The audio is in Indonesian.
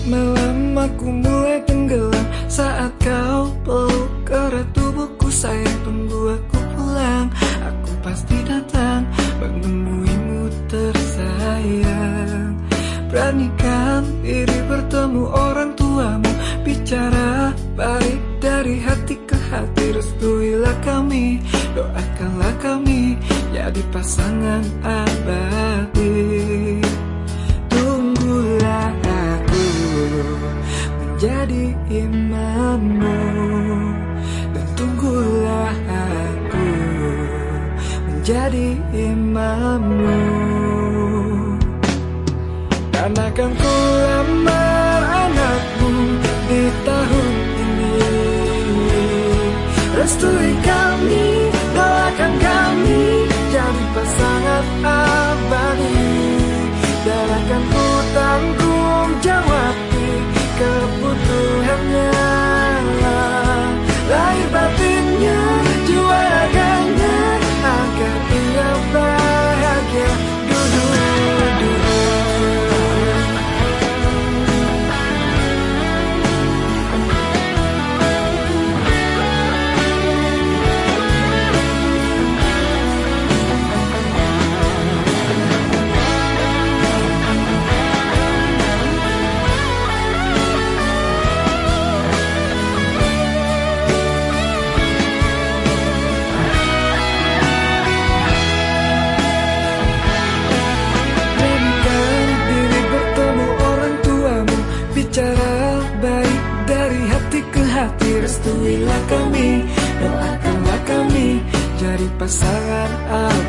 Malam aku mulai tenggelam saat kau peluk erat tubuhku. Sayang, tunggu aku pulang, aku pasti datang menemuimu tersayang. Beranikan diri bertemu orang tuamu, bicara baik dari hati ke hati. Restuilah kami, doakanlah kami jadi pasangan abadi. Tunggulah aku menjadi imammu, dan tunggulah aku menjadi imammu. Dan akan ku lamar anakmu di tahun ini. Restui kami, doakan kami jadi pasangan abadi. Dan akan ku tanggung jawab kebutuhannya, lahir batinnya, jiwa raganya, agar ia bahagia. Bicara baik dari hati ke hati. Restuilah kami, doakanlah kami jadi pasangan abadi.